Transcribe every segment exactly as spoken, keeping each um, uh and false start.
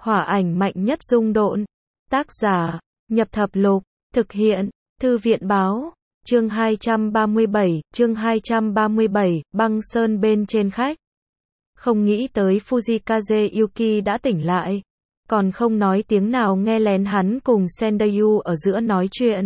Hỏa ảnh mạnh nhất dung độn. Tác giả, Nhập Thập Lục, thực hiện, Thư viện báo, chương hai trăm ba mươi bảy, chương hai trăm ba mươi bảy, băng sơn bên trên khách. Không nghĩ tới Fujikaze Yuki đã tỉnh lại, còn không nói tiếng nào nghe lén hắn cùng Sendayu ở giữa nói chuyện.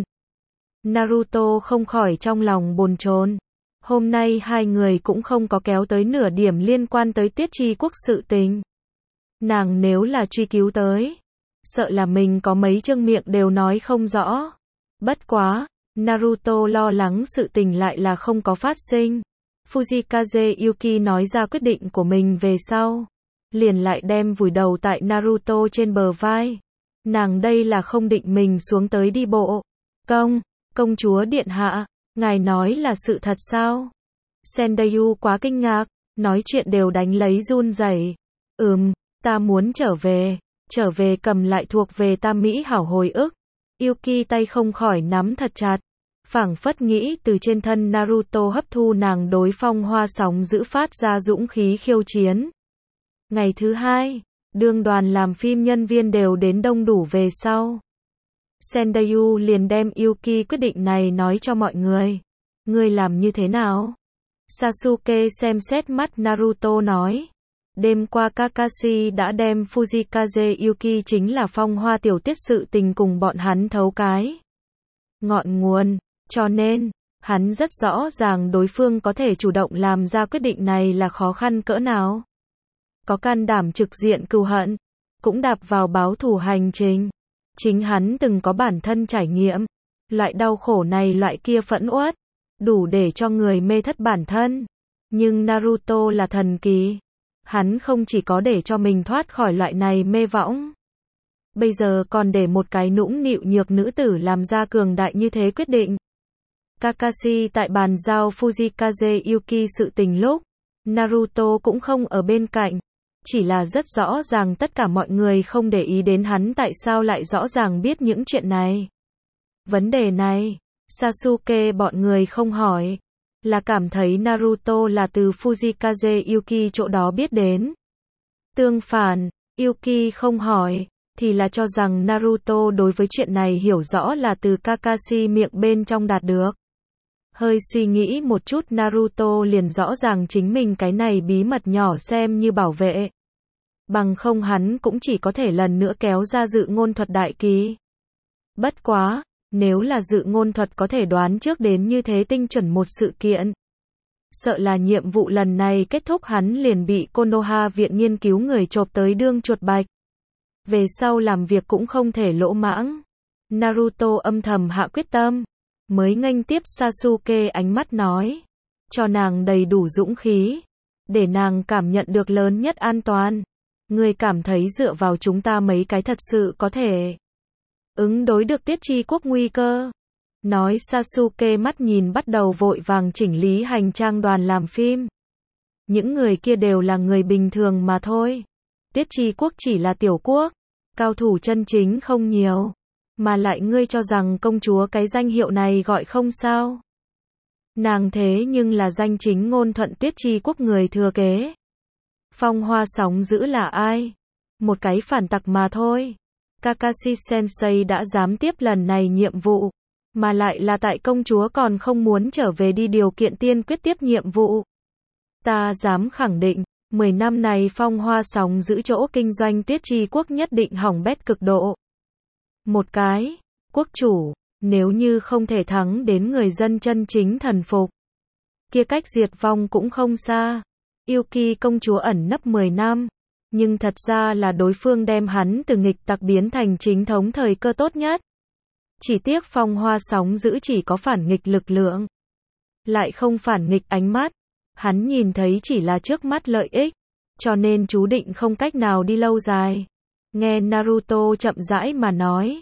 Naruto không khỏi trong lòng bồn chồn. Hôm nay hai người cũng không có kéo tới nửa điểm liên quan tới Tiết Chi Quốc sự tình. Nàng nếu là truy cứu tới, sợ là mình có mấy chương miệng đều nói không rõ. Bất quá, Naruto lo lắng sự tình lại là không có phát sinh. Fujikaze Yuki nói ra quyết định của mình về sau, liền lại đem vùi đầu tại Naruto trên bờ vai. Nàng đây là không định mình xuống tới đi bộ. Công, công chúa điện hạ, ngài nói là sự thật sao? Sendayu quá kinh ngạc, nói chuyện đều đánh lấy run rẩy. Ừm, ta muốn trở về, trở về cầm lại thuộc về ta mỹ hảo hồi ức. Yuki tay không khỏi nắm thật chặt, phảng phất nghĩ từ trên thân Naruto hấp thu nàng đối phong hoa sóng giữ phát ra dũng khí khiêu chiến. Ngày thứ hai, đương đoàn làm phim nhân viên đều đến đông đủ về sau. Sendayu liền đem Yuki quyết định này nói cho mọi người. Ngươi làm như thế nào? Sasuke xem xét mắt Naruto nói. Đêm qua Kakashi đã đem Fujikaze Yuki chính là phong hoa tiểu tiết sự tình cùng bọn hắn thấu cái ngọn nguồn, cho nên, hắn rất rõ ràng đối phương có thể chủ động làm ra quyết định này là khó khăn cỡ nào. Có can đảm trực diện cừu hận, cũng đạp vào báo thù hành trình. Chính hắn từng có bản thân trải nghiệm, loại đau khổ này loại kia phẫn uất, đủ để cho người mê thất bản thân. Nhưng Naruto là thần kỳ. Hắn không chỉ có để cho mình thoát khỏi loại này mê võng, bây giờ còn để một cái nũng nịu nhược nữ tử làm ra cường đại như thế quyết định. Kakashi tại bàn giao Fujikaze Yuki sự tình lúc, Naruto cũng không ở bên cạnh, chỉ là rất rõ ràng tất cả mọi người không để ý đến hắn tại sao lại rõ ràng biết những chuyện này. Vấn đề này, Sasuke bọn người không hỏi, là cảm thấy Naruto là từ Fujikaze Yuki chỗ đó biết đến. Tương phản, Yuki không hỏi, thì là cho rằng Naruto đối với chuyện này hiểu rõ là từ Kakashi miệng bên trong đạt được. Hơi suy nghĩ một chút Naruto liền rõ ràng chính mình cái này bí mật nhỏ xem như bảo vệ. Bằng không hắn cũng chỉ có thể lần nữa kéo ra dự ngôn thuật đại kỳ. Bất quá, nếu là dự ngôn thuật có thể đoán trước đến như thế tinh chuẩn một sự kiện, sợ là nhiệm vụ lần này kết thúc hắn liền bị Konoha viện nghiên cứu người chộp tới đương chuột bạch. Về sau làm việc cũng không thể lỗ mãng. Naruto âm thầm hạ quyết tâm, mới nghênh tiếp Sasuke ánh mắt nói, cho nàng đầy đủ dũng khí, để nàng cảm nhận được lớn nhất an toàn. Ngươi cảm thấy dựa vào chúng ta mấy cái thật sự có thể ứng đối được Tiết Chi Quốc nguy cơ. Nói Sasuke mắt nhìn bắt đầu vội vàng chỉnh lý hành trang đoàn làm phim. Những người kia đều là người bình thường mà thôi. Tiết Chi Quốc chỉ là tiểu quốc, cao thủ chân chính không nhiều. Mà lại ngươi cho rằng công chúa cái danh hiệu này gọi không sao. Nàng thế nhưng là danh chính ngôn thuận Tiết Chi Quốc người thừa kế. Phong hoa sóng giữ là ai? Một cái phản tặc mà thôi. Kakashi Sensei đã dám tiếp lần này nhiệm vụ, mà lại là tại công chúa còn không muốn trở về đi điều kiện tiên quyết tiếp nhiệm vụ. Ta dám khẳng định, mười năm này phong hoa sóng giữ chỗ kinh doanh Tiết Chi Quốc nhất định hỏng bét cực độ. Một cái, quốc chủ, nếu như không thể thắng đến người dân chân chính thần phục, kia cách diệt vong cũng không xa. Yuki công chúa ẩn nấp mười năm, nhưng thật ra là đối phương đem hắn từ nghịch tặc biến thành chính thống thời cơ tốt nhất. Chỉ tiếc phong hoa sóng giữ chỉ có phản nghịch lực lượng, lại không phản nghịch ánh mắt. Hắn nhìn thấy chỉ là trước mắt lợi ích, cho nên chú định không cách nào đi lâu dài. Nghe Naruto chậm rãi mà nói,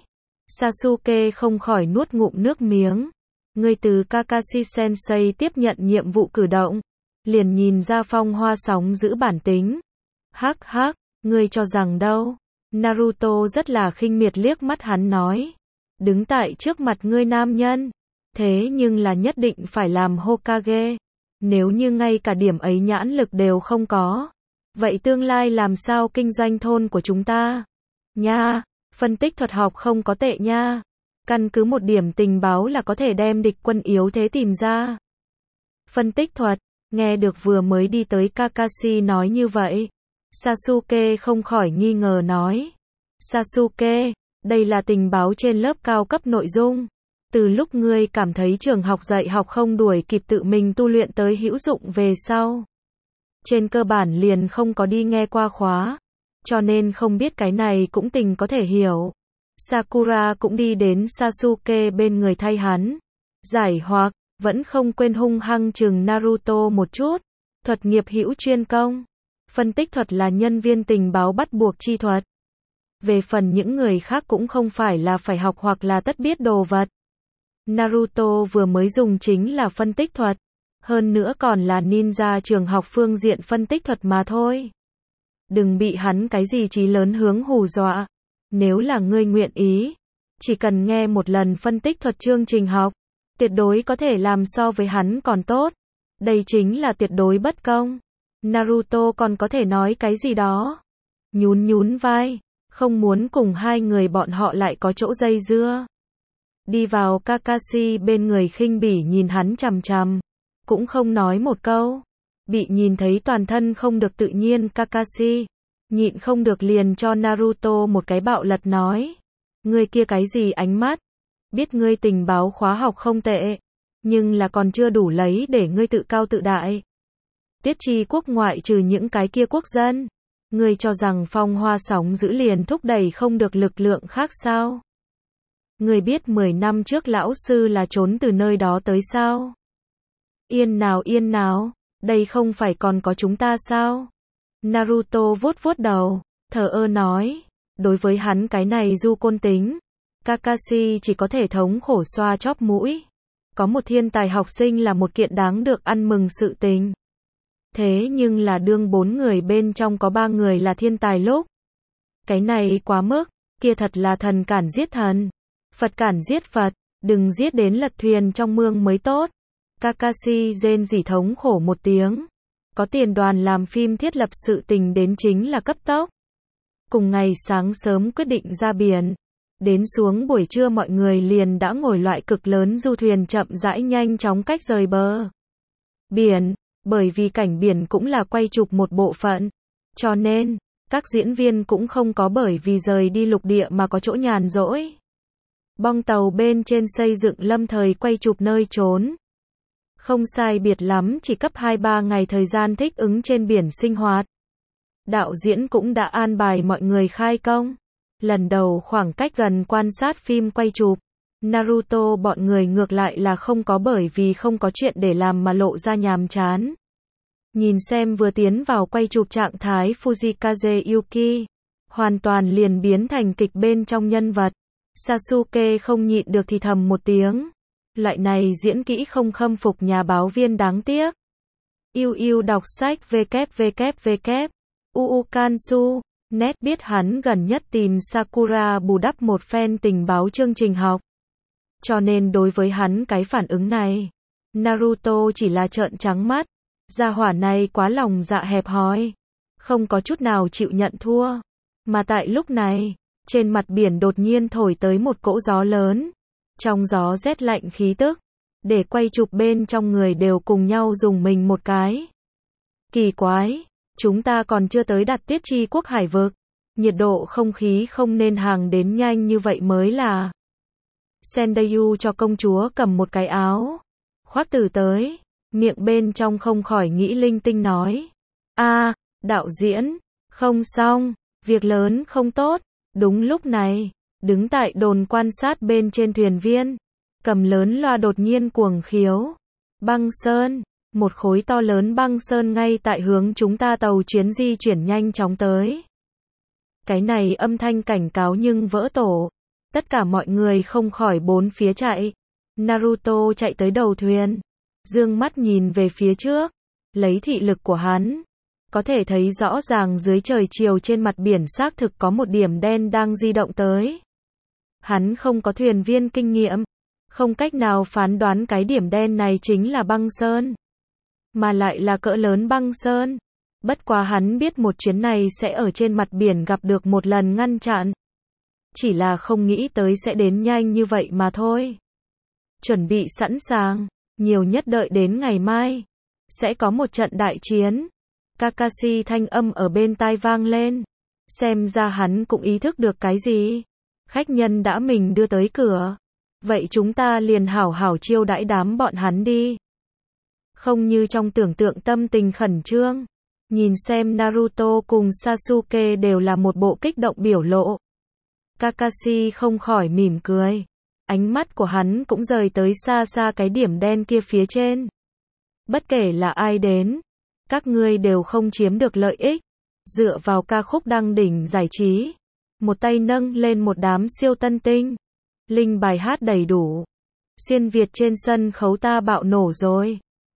Sasuke không khỏi nuốt ngụm nước miếng. Ngươi từ Kakashi Sensei tiếp nhận nhiệm vụ cử động, liền nhìn ra phong hoa sóng giữ bản tính. Hắc hắc, ngươi cho rằng đâu? Naruto rất là khinh miệt liếc mắt hắn nói. Đứng tại trước mặt ngươi nam nhân, thế nhưng là nhất định phải làm Hokage. Nếu như ngay cả điểm ấy nhãn lực đều không có, vậy tương lai làm sao kinh doanh thôn của chúng ta? Nha, phân tích thuật học không có tệ nha. Căn cứ một điểm tình báo là có thể đem địch quân yếu thế tìm ra. Phân tích thuật, nghe được vừa mới đi tới Kakashi nói như vậy. Sasuke không khỏi nghi ngờ nói. Sasuke, đây là tình báo trên lớp cao cấp nội dung. Từ lúc ngươi cảm thấy trường học dạy học không đuổi kịp tự mình tu luyện tới hữu dụng về sau. Trên cơ bản liền không có đi nghe qua khóa. Cho nên không biết cái này cũng tình có thể hiểu. Sakura cũng đi đến Sasuke bên người thay hắn. Giải hoặc, vẫn không quên hung hăng chừng Naruto một chút. Thuật nghiệp hữu chuyên công. Phân tích thuật là nhân viên tình báo bắt buộc chi thuật. Về phần những người khác cũng không phải là phải học hoặc là tất biết đồ vật. Naruto vừa mới dùng chính là phân tích thuật. Hơn nữa còn là ninja trường học phương diện phân tích thuật mà thôi. Đừng bị hắn cái gì trí lớn hướng hù dọa. Nếu là ngươi nguyện ý, chỉ cần nghe một lần phân tích thuật chương trình học, tuyệt đối có thể làm so với hắn còn tốt. Đây chính là tuyệt đối bất công. Naruto còn có thể nói cái gì đó. Nhún nhún vai, không muốn cùng hai người bọn họ lại có chỗ dây dưa. Đi vào Kakashi bên người khinh bỉ nhìn hắn chằm chằm, cũng không nói một câu. Bị nhìn thấy toàn thân không được tự nhiên Kakashi, nhịn không được liền cho Naruto một cái bạo lật nói. Ngươi kia cái gì ánh mắt? Biết ngươi tình báo khóa học không tệ, nhưng là còn chưa đủ lấy để ngươi tự cao tự đại. Tiết Chi quốc ngoại trừ những cái kia quốc dân, ngươi cho rằng phong hoa sóng dữ liền thúc đẩy không được lực lượng khác sao? Ngươi biết mười năm trước lão sư là trốn từ nơi đó tới sao? Yên nào yên nào, đây không phải còn có chúng ta sao? Naruto vuốt vuốt đầu, thờ ơ nói, đối với hắn cái này du côn tính, Kakashi chỉ có thể thống khổ xoa chóp mũi. Có một thiên tài học sinh là một kiện đáng được ăn mừng sự tình. Thế nhưng là đương bốn người bên trong có ba người là thiên tài lúc. Cái này quá mức, kia thật là thần cản giết thần. Phật cản giết Phật, đừng giết đến lật thuyền trong mương mới tốt. Kakashi rên rỉ thống khổ một tiếng. Có tiền đoàn làm phim thiết lập sự tình đến chính là cấp tốc. Cùng ngày sáng sớm quyết định ra biển. Đến xuống buổi trưa mọi người liền đã ngồi loại cực lớn du thuyền chậm rãi nhanh chóng cách rời bờ biển. Bởi vì cảnh biển cũng là quay chụp một bộ phận. Cho nên, các diễn viên cũng không có bởi vì rời đi lục địa mà có chỗ nhàn rỗi. Bong tàu bên trên xây dựng lâm thời quay chụp nơi trốn. Không sai biệt lắm chỉ cấp hai ba ngày thời gian thích ứng trên biển sinh hoạt. Đạo diễn cũng đã an bài mọi người khai công. Lần đầu khoảng cách gần quan sát phim quay chụp. Naruto bọn người ngược lại là không có bởi vì không có chuyện để làm mà lộ ra nhàm chán. Nhìn xem vừa tiến vào quay chụp trạng thái Fujikaze Yuki. Hoàn toàn liền biến thành kịch bên trong nhân vật. Sasuke không nhịn được thì thầm một tiếng. Loại này diễn kỹ không khâm phục nhà báo viên đáng tiếc. Yêu yêu đọc sách www. Uu Kansu. Net biết hắn gần nhất tìm Sakura bù đắp một phen tình báo chương trình học. Cho nên đối với hắn cái phản ứng này, Naruto chỉ là trợn trắng mắt. Gia hỏa này quá lòng dạ hẹp hòi. Không có chút nào chịu nhận thua. Mà tại lúc này, trên mặt biển đột nhiên thổi tới một cỗ gió lớn. Trong gió rét lạnh khí tức. Để quay chụp bên trong người đều cùng nhau dùng mình một cái. Kỳ quái. Chúng ta còn chưa tới đặt Tiết Chi quốc hải vực. Nhiệt độ không khí không nên hàng đến nhanh như vậy mới là. Sendayu cho công chúa cầm một cái áo. Khoác tử tới. Miệng bên trong không khỏi nghĩ linh tinh nói. A, đạo diễn. Không xong. Việc lớn không tốt. Đúng lúc này. Đứng tại đồn quan sát bên trên thuyền viên. Cầm lớn loa đột nhiên cuồng khiếu. Băng sơn. Một khối to lớn băng sơn ngay tại hướng chúng ta tàu chuyến di chuyển nhanh chóng tới. Cái này âm thanh cảnh cáo nhưng vỡ tổ. Tất cả mọi người không khỏi bốn phía chạy. Naruto chạy tới đầu thuyền. Dương mắt nhìn về phía trước. Lấy thị lực của hắn. Có thể thấy rõ ràng dưới trời chiều trên mặt biển xác thực có một điểm đen đang di động tới. Hắn không có thuyền viên kinh nghiệm. Không cách nào phán đoán cái điểm đen này chính là băng sơn. Mà lại là cỡ lớn băng sơn. Bất quá hắn biết một chuyến này sẽ ở trên mặt biển gặp được một lần ngăn chặn. chỉ là không nghĩ tới sẽ đến nhanh như vậy mà thôi. Chuẩn bị sẵn sàng, nhiều nhất đợi đến ngày mai. Sẽ có một trận đại chiến. Kakashi thanh âm ở bên tai vang lên. Xem ra hắn cũng ý thức được cái gì. Khách nhân đã mình đưa tới cửa. Vậy chúng ta liền hảo hảo chiêu đãi đám bọn hắn đi. Không như trong tưởng tượng tâm tình khẩn trương. Nhìn xem Naruto cùng Sasuke đều là một bộ kích động biểu lộ. Kakashi không khỏi mỉm cười. Ánh mắt của hắn cũng rời tới xa xa cái điểm đen kia phía trên. Bất kể là ai đến, các ngươi đều không chiếm được lợi ích. Dựa vào ca khúc đăng đỉnh giải trí, một tay nâng lên một đám siêu tân tinh. Linh bài hát đầy đủ. Xuyên Việt trên sân khấu ta bạo nổ rồi.